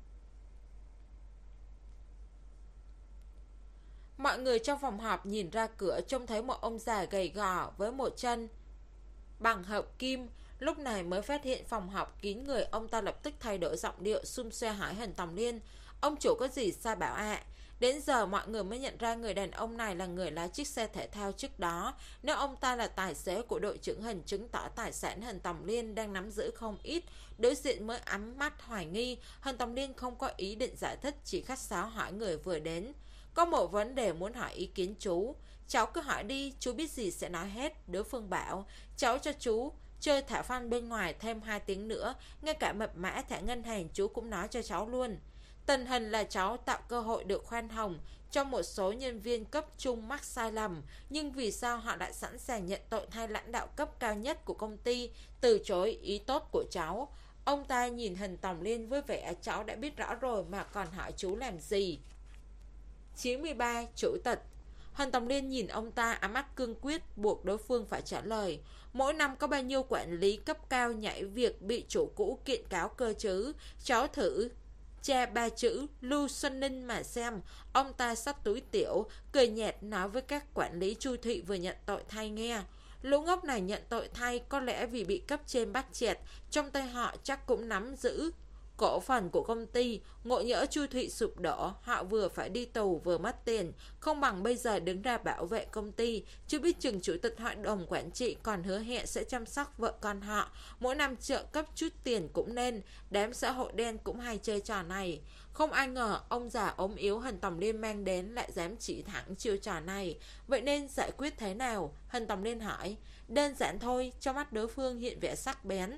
A: Mọi người trong phòng họp nhìn ra cửa, trông thấy một ông già gầy gò với một chân bằng hợp kim. Lúc này mới phát hiện phòng họp kín người. Ông ta lập tức thay đổi giọng điệu, xum xoe hỏi Hình Tòng Liên: Ông chủ có gì sai bảo ạ? À? Đến giờ mọi người mới nhận ra người đàn ông này là người lái chiếc xe thể thao trước đó. Nếu ông ta là tài xế của đội trưởng Hình, chứng tỏ tài sản Hình Tòng Liên đang nắm giữ không ít. Đối diện mới ắm mắt hoài nghi. Hình Tòng Liên không có ý định giải thích, chỉ khách sáo hỏi người vừa đến: Có một vấn đề muốn hỏi ý kiến chú. Cháu cứ hỏi đi, chú biết gì sẽ nói hết. Đối phương bảo: Cháu cho chú chơi thả phanh bên ngoài thêm hai tiếng nữa. Ngay cả mập mã thẻ ngân hàng chú cũng nói cho cháu luôn. Tình hình là cháu tạo cơ hội được khoan hồng cho một số nhân viên cấp trung mắc sai lầm. Nhưng vì sao họ lại sẵn sàng nhận tội thay lãnh đạo cấp cao nhất của công ty từ chối ý tốt của cháu? Ông ta nhìn Hình Tòng Liên với vẻ cháu đã biết rõ rồi mà còn hỏi chú làm gì. chín mươi ba. Chủ tịch. Hình Tòng Liên nhìn ông ta ám mắt cương quyết, buộc đối phương phải trả lời. Mỗi năm có bao nhiêu quản lý cấp cao nhảy việc bị chủ cũ kiện cáo cơ chứ? Cháu thử cha ba chữ Lưu Xuân Ninh mà xem. Ông ta xách túi tiểu, cười nhạt nói với các quản lý Chu Thụy vừa nhận tội thay nghe. Lũ ngốc này nhận tội thay có lẽ vì bị cấp trên bắt chẹt, trong tay họ chắc cũng nắm giữ cổ phần của công ty. Ngộ nhỡ Chu Thụy sụp đổ, họ vừa phải đi tù vừa mất tiền, không bằng bây giờ đứng ra bảo vệ công ty. Chưa biết chừng chủ tịch hội đồng quản trị còn hứa hẹn sẽ chăm sóc vợ con họ, mỗi năm trợ cấp chút tiền cũng nên. Đám xã hội đen cũng hay chơi trò này. Không ai ngờ ông già ốm yếu Hình Tòng Liên mang đến lại dám chỉ thẳng chiêu trò này. Vậy nên giải quyết thế nào? Hình Tòng Liên hỏi. Đơn giản thôi. Trong mắt đối phương hiện vẻ sắc bén.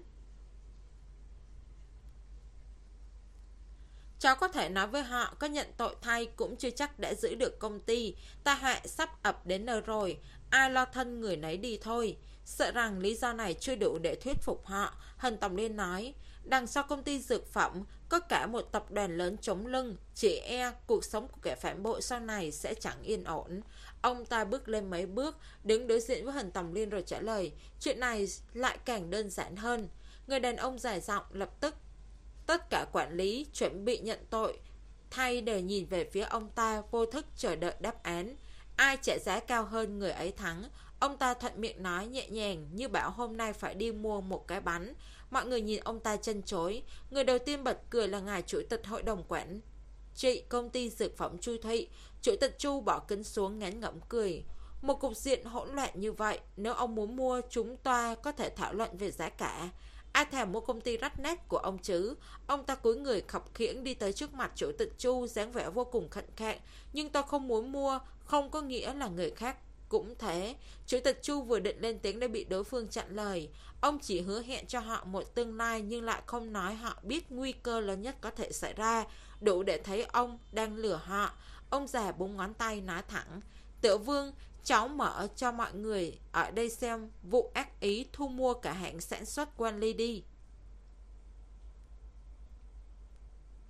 A: Cháu có thể nói với họ có nhận tội thay cũng chưa chắc đã giữ được công ty. Tai họa sắp ập đến nơi rồi, ai lo thân người nấy đi thôi. Sợ rằng lý do này chưa đủ để thuyết phục họ, Hình Tòng Liên nói. Đằng sau công ty dược phẩm có cả một tập đoàn lớn chống lưng, chỉ e cuộc sống của kẻ phản bội sau này sẽ chẳng yên ổn. Ông ta bước lên mấy bước, đứng đối diện với Hình Tòng Liên rồi trả lời. Chuyện này lại càng đơn giản hơn. Người đàn ông dài giọng lập tức. Tất cả quản lý chuẩn bị nhận tội thay đều nhìn về phía ông ta, vô thức chờ đợi đáp án. Ai trả giá cao hơn người ấy thắng. Ông ta thuận miệng nói nhẹ nhàng như bảo hôm nay phải đi mua một cái bánh. Mọi người nhìn ông ta chân chối. Người đầu tiên bật cười là ngài chủ tịch hội đồng quản trị công ty dược phẩm Chu Thụy. Chủ tịch Chu bỏ kính xuống ngán ngẩm cười. Một cục diện hỗn loạn như vậy, nếu ông muốn mua, chúng ta có thể thảo luận về giá cả. Ai thèm mua công ty rách nát của ông chứ? Ông ta cúi người khập khiễng đi tới trước mặt chủ tịch Chu, dáng vẻ vô cùng khệnh khạng. Nhưng tôi không muốn mua, không có nghĩa là người khác cũng thế. Chủ tịch Chu vừa định lên tiếng đã bị đối phương chặn lời. Ông chỉ hứa hẹn cho họ một tương lai, nhưng lại không nói họ biết nguy cơ lớn nhất có thể xảy ra, đủ để thấy ông đang lừa họ. Ông già búng ngón tay nói thẳng. Tiểu Vương, cháu mở cho mọi người ở đây xem vụ ác ý thu mua cả hãng sản xuất Wanli đi.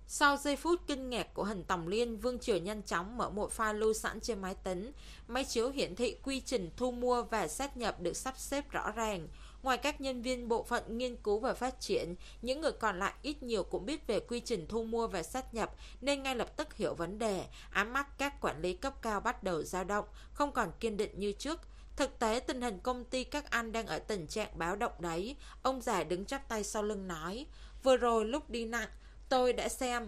A: Sau giây phút kinh ngạc của Hình Tòng Liên, Vương Triều nhanh chóng mở một file lưu sẵn trên máy tính. Máy chiếu hiển thị quy trình thu mua và sát nhập được sắp xếp rõ ràng. Ngoài các nhân viên bộ phận nghiên cứu và phát triển, những người còn lại ít nhiều cũng biết về quy trình thu mua và sát nhập nên ngay lập tức hiểu vấn đề. Ám mắt các quản lý cấp cao bắt đầu dao động, không còn kiên định như trước. Thực tế tình hình công ty các anh đang ở tình trạng báo động đấy. Ông già đứng chắp tay sau lưng nói, vừa rồi lúc đi nặng, tôi đã xem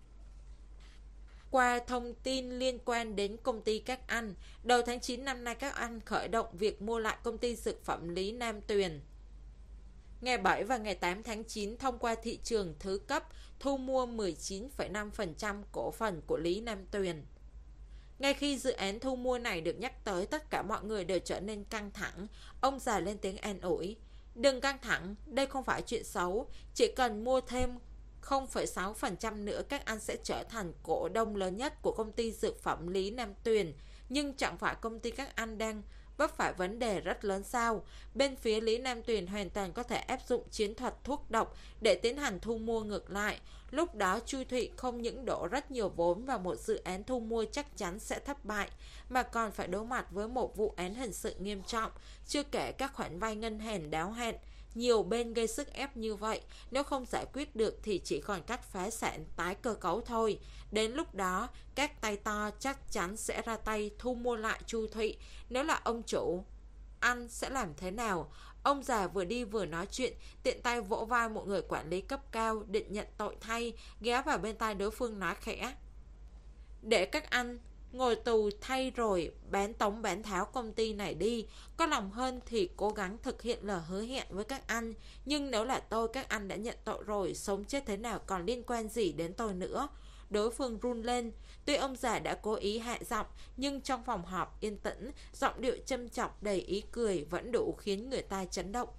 A: qua thông tin liên quan đến công ty các anh. Đầu tháng chín năm nay các anh khởi động việc mua lại công ty dược phẩm Lý Nam Tuyền. Ngày bảy và ngày tám tháng chín thông qua thị trường thứ cấp thu mua mười chín phẩy năm phần trăm cổ phần của Lý Nam Tuyền. Ngay khi dự án thu mua này được nhắc tới, tất cả mọi người đều trở nên căng thẳng. Ông già lên tiếng an ủi, đừng căng thẳng, đây không phải chuyện xấu, chỉ cần mua thêm không phẩy sáu phần trăm nữa các anh sẽ trở thành cổ đông lớn nhất của công ty dược phẩm Lý Nam Tuyền. Nhưng chẳng phải công ty các anh đang vấp phải vấn đề rất lớn sao? Bên phía Lý Nam Tuyền hoàn toàn có thể áp dụng chiến thuật thuốc độc để tiến hành thu mua ngược lại. Lúc đó Chu Thụy không những đổ rất nhiều vốn vào một dự án thu mua chắc chắn sẽ thất bại, mà còn phải đối mặt với một vụ án hình sự nghiêm trọng, chưa kể các khoản vay ngân hàng đáo hạn. Nhiều bên gây sức ép như vậy, nếu không giải quyết được thì chỉ còn cách phá sản tái cơ cấu thôi. Đến lúc đó, các tay to chắc chắn sẽ ra tay thu mua lại Chu Thụy. Nếu là ông chủ, anh sẽ làm thế nào? Ông già vừa đi vừa nói chuyện, tiện tay vỗ vai một người quản lý cấp cao định nhận tội thay, ghé vào bên tai đối phương nói khẽ, để các anh ngồi tù thay rồi bán tống bán tháo công ty này đi. Có lòng hơn thì cố gắng thực hiện lời hứa hẹn với các anh. Nhưng nếu là tôi, các anh đã nhận tội rồi, sống chết thế nào còn liên quan gì đến tôi nữa. Đối phương run lên. Tuy ông già đã cố ý hạ giọng, nhưng trong phòng họp yên tĩnh, giọng điệu châm chọc đầy ý cười vẫn đủ khiến người ta chấn động.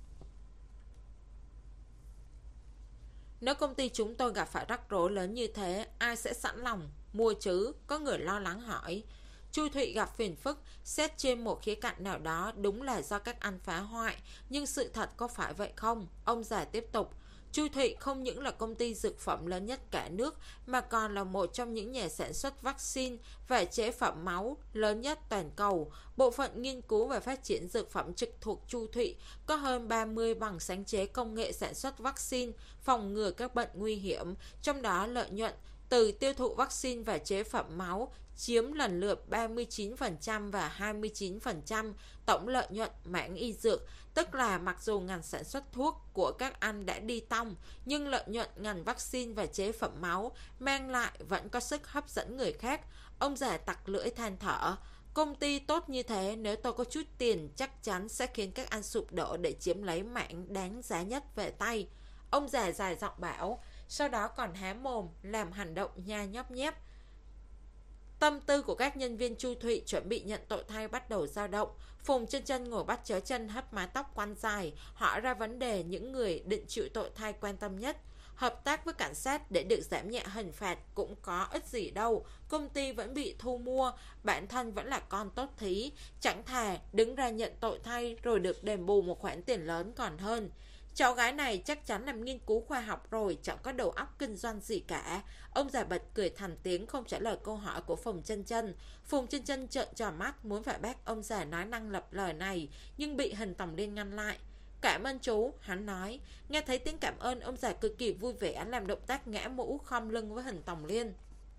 A: Nếu công ty chúng tôi gặp phải rắc rối lớn như thế, ai sẽ sẵn lòng mua chứ? Có người lo lắng hỏi. Chu Thụy gặp phiền phức, xét trên một khía cạnh nào đó đúng là do các anh phá hoại, nhưng sự thật có phải vậy không? Ông già tiếp tục. Chu Thụy không những là công ty dược phẩm lớn nhất cả nước, mà còn là một trong những nhà sản xuất vaccine và chế phẩm máu lớn nhất toàn cầu. Bộ phận nghiên cứu và phát triển dược phẩm trực thuộc Chu Thụy có hơn ba mươi bằng sáng chế công nghệ sản xuất vaccine, phòng ngừa các bệnh nguy hiểm, trong đó lợi nhuận từ tiêu thụ vaccine và chế phẩm máu chiếm lần lượt ba mươi chín phần trăm và hai mươi chín phần trăm tổng lợi nhuận mảng y dược. Tức là mặc dù ngành sản xuất thuốc của các anh đã đi tong, nhưng lợi nhuận ngành vaccine và chế phẩm máu mang lại vẫn có sức hấp dẫn người khác. Ông già tặc lưỡi than thở. Công ty tốt như thế, nếu tôi có chút tiền chắc chắn sẽ khiến các anh sụp đổ để chiếm lấy mảng đáng giá nhất về tay. Ông già dài giọng bảo, sau đó còn há mồm làm hành động nha nhóp nhép. Tâm tư của các nhân viên Chu Thụy chuẩn bị nhận tội thay bắt đầu dao động. Phùng Chân Chân ngồi bắt chéo chân hất mái tóc quăn dài, hỏi ra vấn đề những người định chịu tội thay quan tâm nhất. Hợp tác với cảnh sát để được giảm nhẹ hình phạt cũng có ích gì đâu. Công ty vẫn bị thu mua, bản thân vẫn là con tốt thí, chẳng thà đứng ra nhận tội thay rồi được đền bù một khoản tiền lớn còn hơn. Cháu gái này chắc chắn làm nghiên cứu khoa học rồi, chẳng có đầu óc kinh doanh gì cả. Ông già bật cười thành tiếng không trả lời câu hỏi của Phùng Chân Chân. Phùng Chân Chân trợn tròn mắt muốn phải bác ông già nói năng lập lời này, nhưng bị Hình Tòng Liên ngăn lại. Cảm ơn chú, hắn nói. Nghe thấy tiếng cảm ơn, ông già cực kỳ vui vẻ làm động tác ngã mũ khom lưng với Hình Tòng Liên.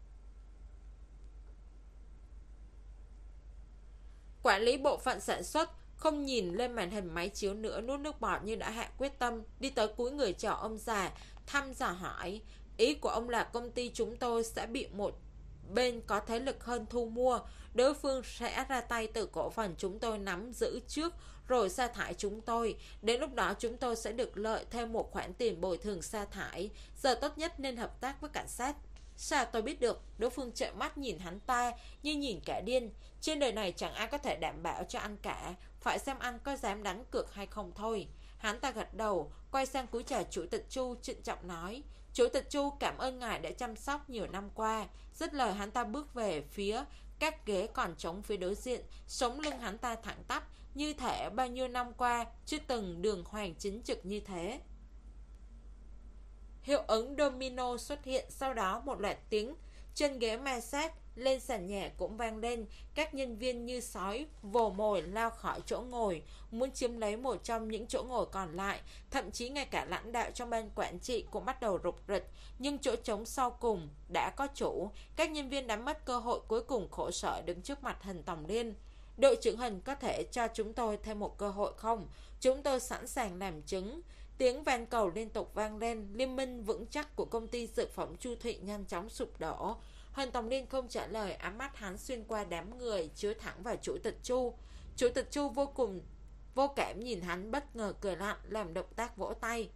A: Quản lý bộ phận sản xuất không nhìn lên màn hình máy chiếu nữa, nuốt nước bọt như đã hạ quyết tâm, đi tới cúi người chào ông già, thăm dò hỏi. Ý của ông là công ty chúng tôi sẽ bị một bên có thế lực hơn thu mua, đối phương sẽ ra tay từ cổ phần chúng tôi nắm giữ trước rồi sa thải chúng tôi. Đến lúc đó chúng tôi sẽ được lợi thêm một khoản tiền bồi thường sa thải. Giờ tốt nhất nên hợp tác với cảnh sát. Sao tôi biết được? Đối phương trợn mắt nhìn hắn ta như nhìn kẻ điên. Trên đời này chẳng ai có thể đảm bảo cho anh cả, phải xem anh có dám đánh cược hay không thôi. Hắn ta gật đầu, quay sang cúi chào Chủ tịch Chu, trịnh trọng nói: Chủ tịch Chu, cảm ơn ngài đã chăm sóc nhiều năm qua. Dứt lời hắn ta bước về phía các ghế còn trống phía đối diện. Sống lưng hắn ta thẳng tắp, như thể bao nhiêu năm qua chưa từng đường hoàng chính trực như thế. Hiệu ứng domino xuất hiện, sau đó một loạt tiếng chân ghế ma sát lên sàn nhà cũng vang lên. Các nhân viên như sói vồ mồi lao khỏi chỗ ngồi, muốn chiếm lấy một trong những chỗ ngồi còn lại. Thậm chí ngay cả lãnh đạo trong ban quản trị cũng bắt đầu rục rịch. Nhưng chỗ trống sau cùng đã có chủ. Các nhân viên đã mất cơ hội cuối cùng, khổ sở đứng trước mặt Hình Tòng Liên. Đội trưởng Hình, có thể cho chúng tôi thêm một cơ hội không? Chúng tôi sẵn sàng làm chứng. Tiếng van cầu liên tục vang lên. Liên minh vững chắc của công ty dược phẩm Chu Thụy nhanh chóng sụp đổ. Hình Tòng Liên không trả lời, ám mắt hắn xuyên qua đám người chứa thẳng vào chủ tịch Chu. Chủ tịch Chu vô cùng vô cảm nhìn hắn, bất ngờ cười lạnh, làm động tác vỗ tay.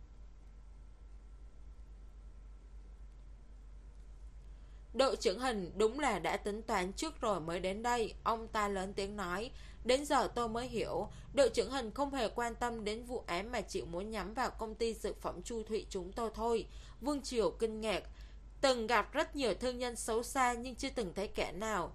A: Đội trưởng Hình đúng là đã tính toán trước rồi mới đến đây. Ông ta lớn tiếng nói. Đến giờ tôi mới hiểu, đội trưởng Hình không hề quan tâm đến vụ án mà chỉ muốn nhắm vào công ty dược phẩm Chu Thụy chúng tôi thôi. Vương Triều kinh ngạc. Từng gặp rất nhiều thương nhân xấu xa nhưng chưa từng thấy kẻ nào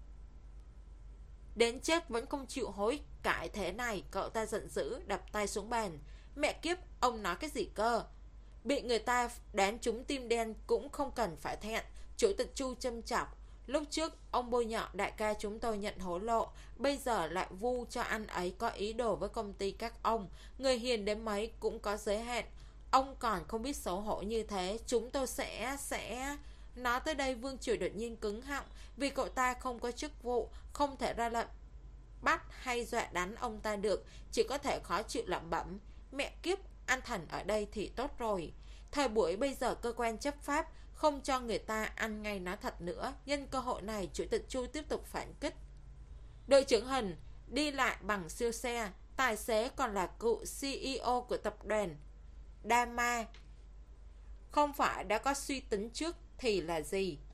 A: đến chết vẫn không chịu hối cải thế này. Cậu ta giận dữ đập tay xuống bàn. Mẹ kiếp, ông nói cái gì cơ? Bị người ta đoán trúng tim đen cũng không cần phải thẹn. Chủ tịch Chu châm chọc. Lúc trước ông bôi nhọ đại ca chúng tôi nhận hối lộ, bây giờ lại vu cho anh ấy có ý đồ với công ty các ông. Người hiền đến mấy cũng có giới hạn. Ông còn không biết xấu hổ như thế. Chúng tôi sẽ sẽ Nói tới đây Vương Triều đột nhiên cứng họng, vì cậu ta không có chức vụ, không thể ra lệnh bắt hay dọa đánh ông ta được, chỉ có thể khó chịu lẩm bẩm. Mẹ kiếp, anh Thành ở đây thì tốt rồi. Thời buổi bây giờ cơ quan chấp pháp không cho người ta ăn ngay nói thật nữa. Nhân cơ hội này, chủ tịch Chu tiếp tục phản kích. Đội trưởng Hình đi lại bằng siêu xe, tài xế còn là cựu xê e ô của tập đoàn Dama. Không phải đã có suy tính trước thì là gì?